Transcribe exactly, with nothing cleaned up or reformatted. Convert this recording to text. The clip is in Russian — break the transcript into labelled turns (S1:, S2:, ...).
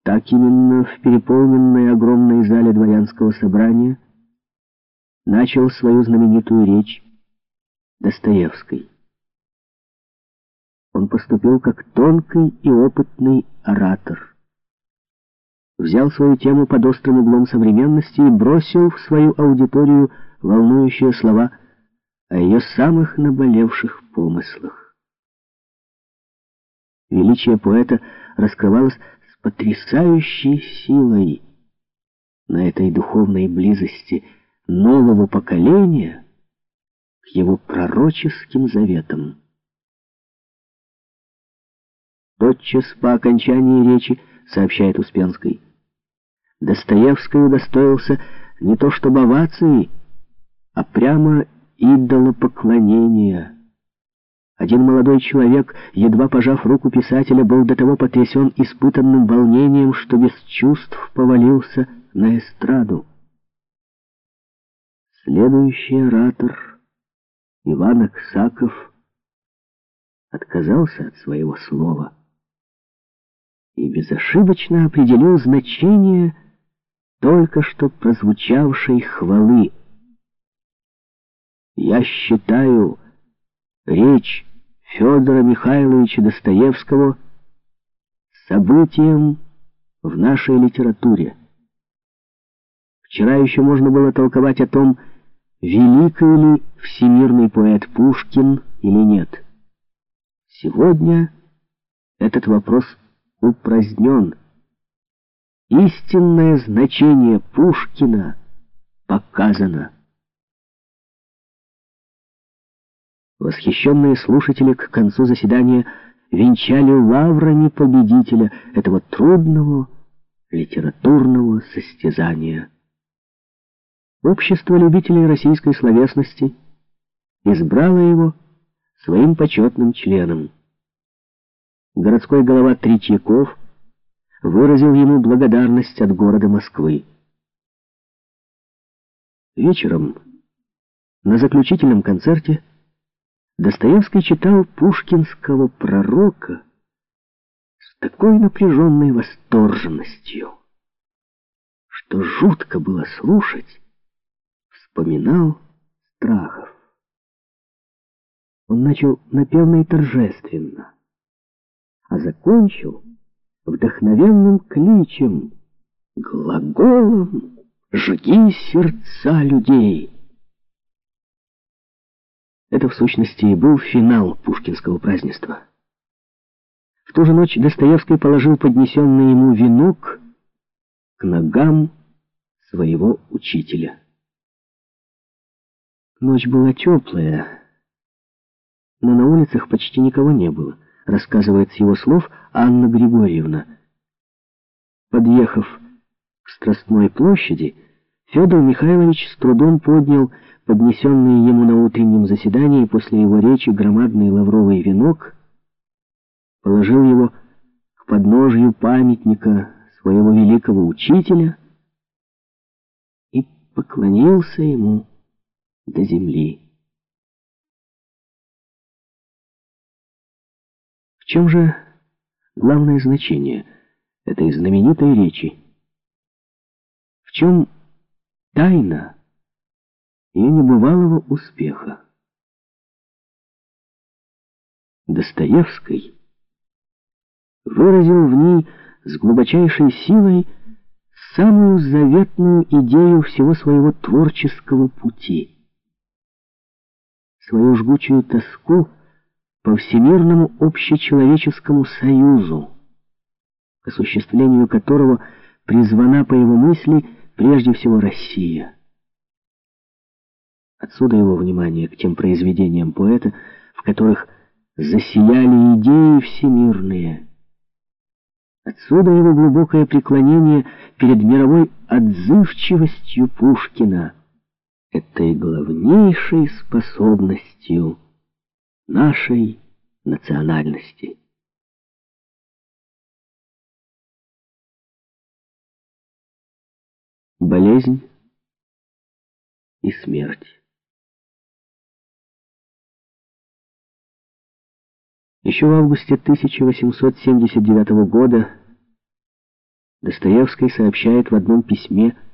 S1: Так именно в переполненной огромной зале дворянского собрания начал свою знаменитую речь Достоевский. Он поступил как тонкий и опытный оратор. Взял свою тему под острым углом современности и бросил в свою аудиторию волнующие слова о ее самых наболевших помыслах. Величие поэта раскрывалось с потрясающей силой. На этой духовной близости нового поколения к его пророческим заветам. Тотчас по окончании речи, сообщает Успенский, Достоевский удостоился не то чтобы овации, а прямо идолопоклонения. Один молодой человек, едва пожав руку писателя, был до того потрясен испытанным волнением, что без чувств повалился на эстраду. Следующий оратор, Иван Аксаков, отказался от своего слова и безошибочно определил значение только что прозвучавшей хвалы. «Я считаю речь Федора Михайловича Достоевского событием в нашей литературе. Вчера еще можно было толковать о том, великий ли всемирный поэт Пушкин или нет. Сегодня этот вопрос упразднен. Истинное значение Пушкина показано». Восхищенные слушатели к концу заседания венчали лаврами победителя этого трудного литературного состязания. Общество любителей российской словесности избрало его своим почетным членом. Городской голова Третьяков выразил ему благодарность от города Москвы. Вечером на заключительном концерте Достоевский читал пушкинского пророка с такой напряженной восторженностью, что жутко было слушать, вспоминал Страхов. Он начал напевно и торжественно, а закончил вдохновенным кличем, глаголом «Жги сердца людей». Это, в сущности, и был финал пушкинского празднества. В ту же ночь Достоевский положил поднесенный ему венок к ногам своего учителя. Ночь была теплая, но на улицах почти никого не было, рассказывает с его слов Анна Григорьевна. Подъехав к Страстной площади, Федор Михайлович с трудом поднял поднесенный ему на утреннем заседании после его речи громадный лавровый венок, положил его к подножью памятника своего великого учителя и поклонился ему до земли. В чем же главное значение этой знаменитой речи? В чем тайна ее небывалого успеха? Достоевский выразил в ней с глубочайшей силой самую заветную идею всего своего творческого пути, свою жгучую тоску по всемирному общечеловеческому союзу, к осуществлению которого призвана, по его мысли, прежде всего Россия. Отсюда его внимание к тем произведениям поэта, в которых засияли идеи всемирные. Отсюда его глубокое преклонение перед мировой отзывчивостью Пушкина, этой главнейшей способностью нашей национальности. Болезнь и смерть. Еще в августе тысяча восемьсот семьдесят девятого года Достоевский сообщает в одном письме